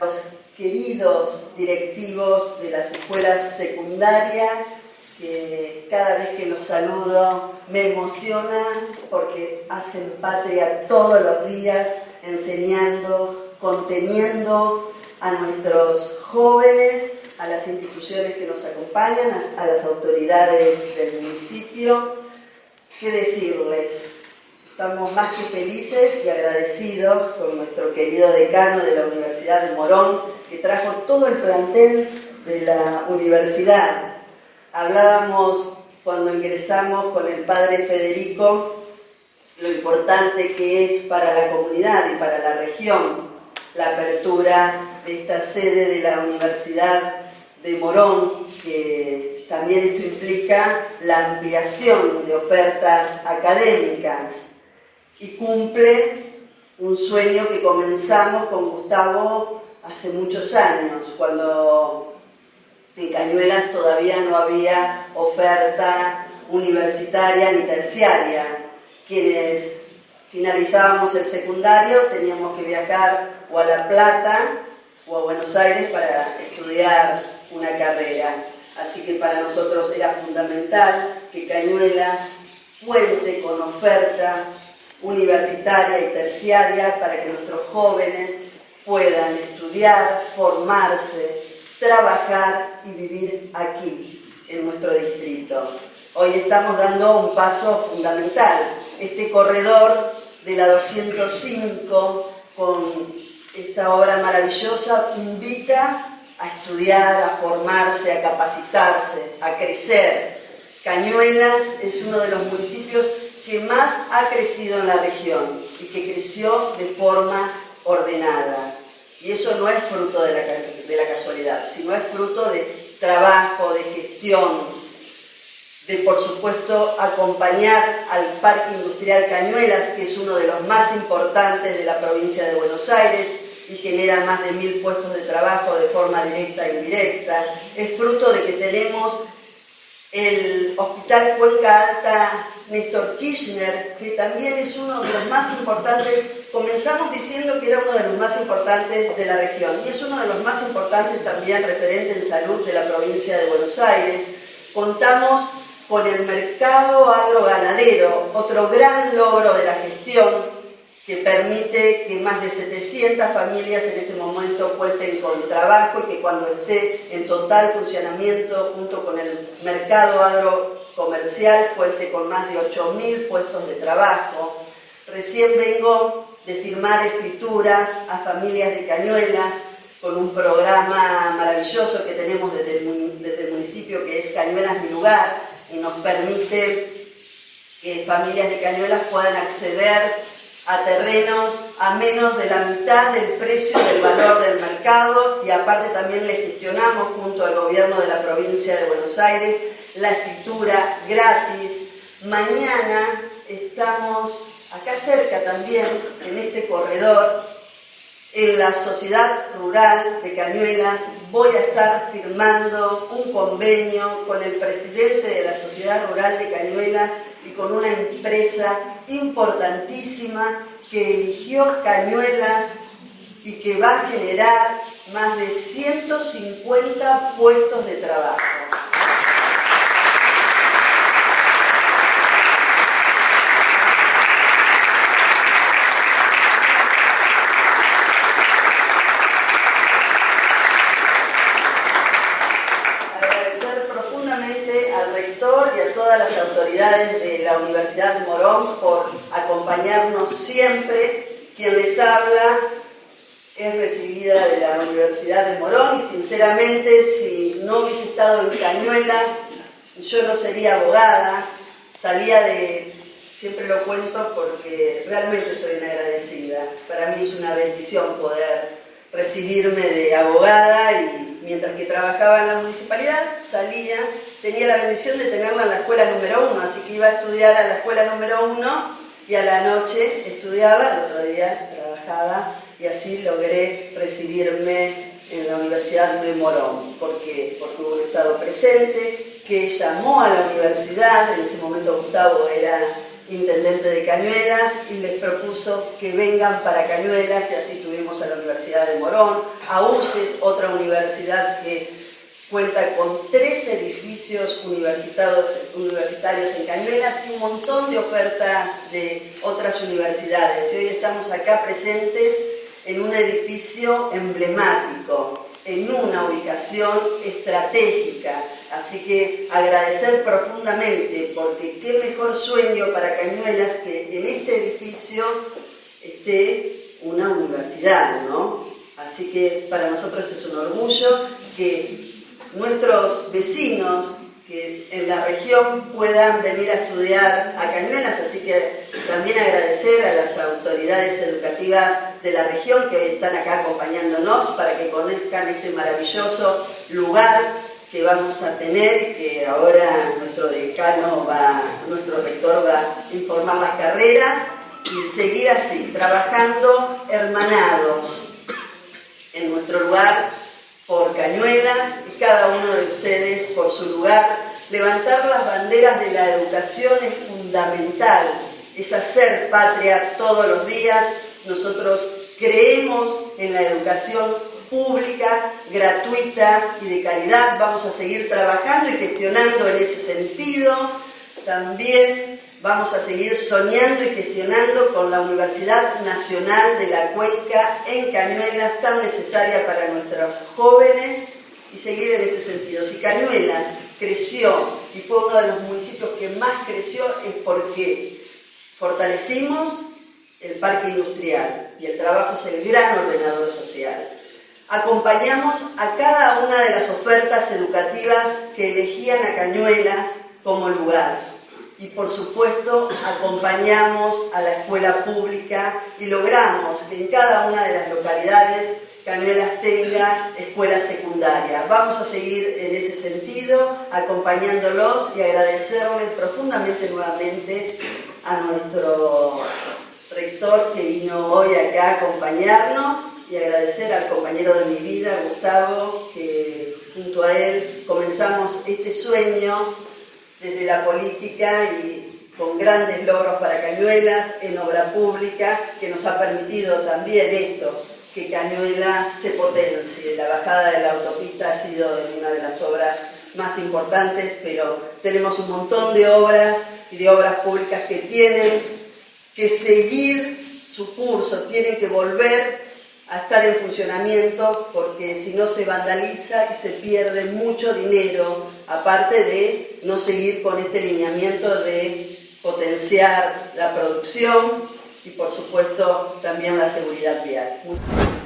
Los queridos directivos de las escuelas secundarias, que cada vez que los saludo me emocionan porque hacen patria todos los días, enseñando, conteniendo a nuestros jóvenes, a las instituciones que nos acompañan, a las autoridades del municipio. ¿Qué decirles? Estamos más que felices y agradecidos con nuestro querido decano de la Universidad de Morón, que trajo todo el plantel de la universidad. Hablábamos cuando ingresamos con el padre Federico lo importante que es para la comunidad y para la región la apertura de esta sede de la Universidad de Morón, que también esto implica la ampliación de ofertas académicas y cumple un sueño que comenzamos con Gustavo hace muchos años, cuando en Cañuelas todavía no había oferta universitaria ni terciaria. Quienes finalizábamos el secundario teníamos que viajar o a La Plata o a Buenos Aires para estudiar una carrera. Así que para nosotros era fundamental que Cañuelas cuente con oferta universitaria y terciaria para que nuestros jóvenes puedan estudiar, formarse, trabajar y vivir aquí, en nuestro distrito. Hoy estamos dando un paso fundamental. Este corredor de la 205, con esta obra maravillosa, invita a estudiar, a formarse, a capacitarse, a crecer. Cañuelas es uno de los municipios que más ha crecido en la región y que creció de forma ordenada. Y eso no es fruto de la casualidad, sino es fruto de trabajo, de gestión, de, por supuesto, acompañar al Parque Industrial Cañuelas, que es uno de los más importantes de la provincia de Buenos Aires y genera más de 1000 puestos de trabajo de forma directa e indirecta. Es fruto de que tenemos el Hospital Cuenca Alta Néstor Kirchner, que también es uno de los más importantes. Comenzamos diciendo que era uno de los más importantes de la región y es uno de los más importantes también referente en salud de la provincia de Buenos Aires. Contamos con el mercado agroganadero, otro gran logro de la gestión que permite que más de 700 familias en este momento cuenten con trabajo y que cuando esté en total funcionamiento junto con el mercado agrocomercial cuente con más de 8000 puestos de trabajo. Recién vengo de firmar escrituras a familias de Cañuelas con un programa maravilloso que tenemos desde el municipio, que es Cañuelas Mi Lugar, y nos permite que familias de Cañuelas puedan acceder a terrenos a menos de la mitad del precio del valor del mercado, y aparte también le gestionamos junto al gobierno de la provincia de Buenos Aires la escritura gratis. Mañana estamos acá cerca también, en este corredor, en la Sociedad Rural de Cañuelas. Voy a estar firmando un convenio con el presidente de la Sociedad Rural de Cañuelas y con una empresa importantísima que eligió Cañuelas y que va a generar más de 150 puestos de trabajo. Y a todas las autoridades de la Universidad de Morón por acompañarnos siempre. Quien les habla es recibida de la Universidad de Morón y sinceramente, si no hubiese estado en Cañuelas, yo no sería abogada. Siempre lo cuento porque realmente soy una agradecida. Para mí es una bendición poder recibirme de abogada, y mientras que trabajaba en la municipalidad tenía la bendición de tenerla en la escuela número 1, así que iba a estudiar a la escuela número 1 y a la noche estudiaba, el otro día trabajaba, y así logré recibirme en la Universidad de Morón, porque hubo un Estado presente que llamó a la universidad. En ese momento Gustavo era intendente de Cañuelas y les propuso que vengan para Cañuelas, y así tuvimos tenemos a la Universidad de Morón, a UCES, otra universidad que cuenta con 3 edificios universitarios en Cañuelas y un montón de ofertas de otras universidades. Y hoy estamos acá presentes en un edificio emblemático, en una ubicación estratégica. Así que agradecer profundamente, porque qué mejor sueño para Cañuelas que en este edificio esté una universidad, ¿no? Así que para nosotros es un orgullo que nuestros vecinos que en la región puedan venir a estudiar a Cañuelas, así que también agradecer a las autoridades educativas de la región que hoy están acá acompañándonos para que conozcan este maravilloso lugar que vamos a tener y que ahora nuestro rector va a informar las carreras y seguir así, trabajando hermanados en nuestro lugar por Cañuelas y cada uno de ustedes por su lugar. Levantar las banderas de la educación es fundamental, es hacer patria todos los días. Nosotros creemos en la educación pública, gratuita y de calidad. Vamos a seguir trabajando y gestionando en ese sentido. También vamos a seguir soñando y gestionando con la Universidad Nacional de la Cuenca en Cañuelas, tan necesaria para nuestros jóvenes, y seguir en este sentido. Si Cañuelas creció y fue uno de los municipios que más creció es porque fortalecimos el parque industrial y el trabajo es el gran ordenador social. Acompañamos a cada una de las ofertas educativas que elegían a Cañuelas como lugar. Y por supuesto acompañamos a la escuela pública y logramos que en cada una de las localidades Cañuelas tenga escuela secundaria. Vamos a seguir en ese sentido, acompañándolos y agradecerles profundamente nuevamente a nuestro rector que vino hoy acá a acompañarnos y agradecer al compañero de mi vida, Gustavo, que junto a él comenzamos este sueño desde la política y con grandes logros para Cañuelas en obra pública, que nos ha permitido también esto, que Cañuelas se potencie. La bajada de la autopista ha sido una de las obras más importantes, pero tenemos un montón de obras y de obras públicas que tienen que seguir su curso, tienen que volver a estar en funcionamiento, porque si no se vandaliza y se pierde mucho dinero, aparte de no seguir con este lineamiento de potenciar la producción y por supuesto también la seguridad vial.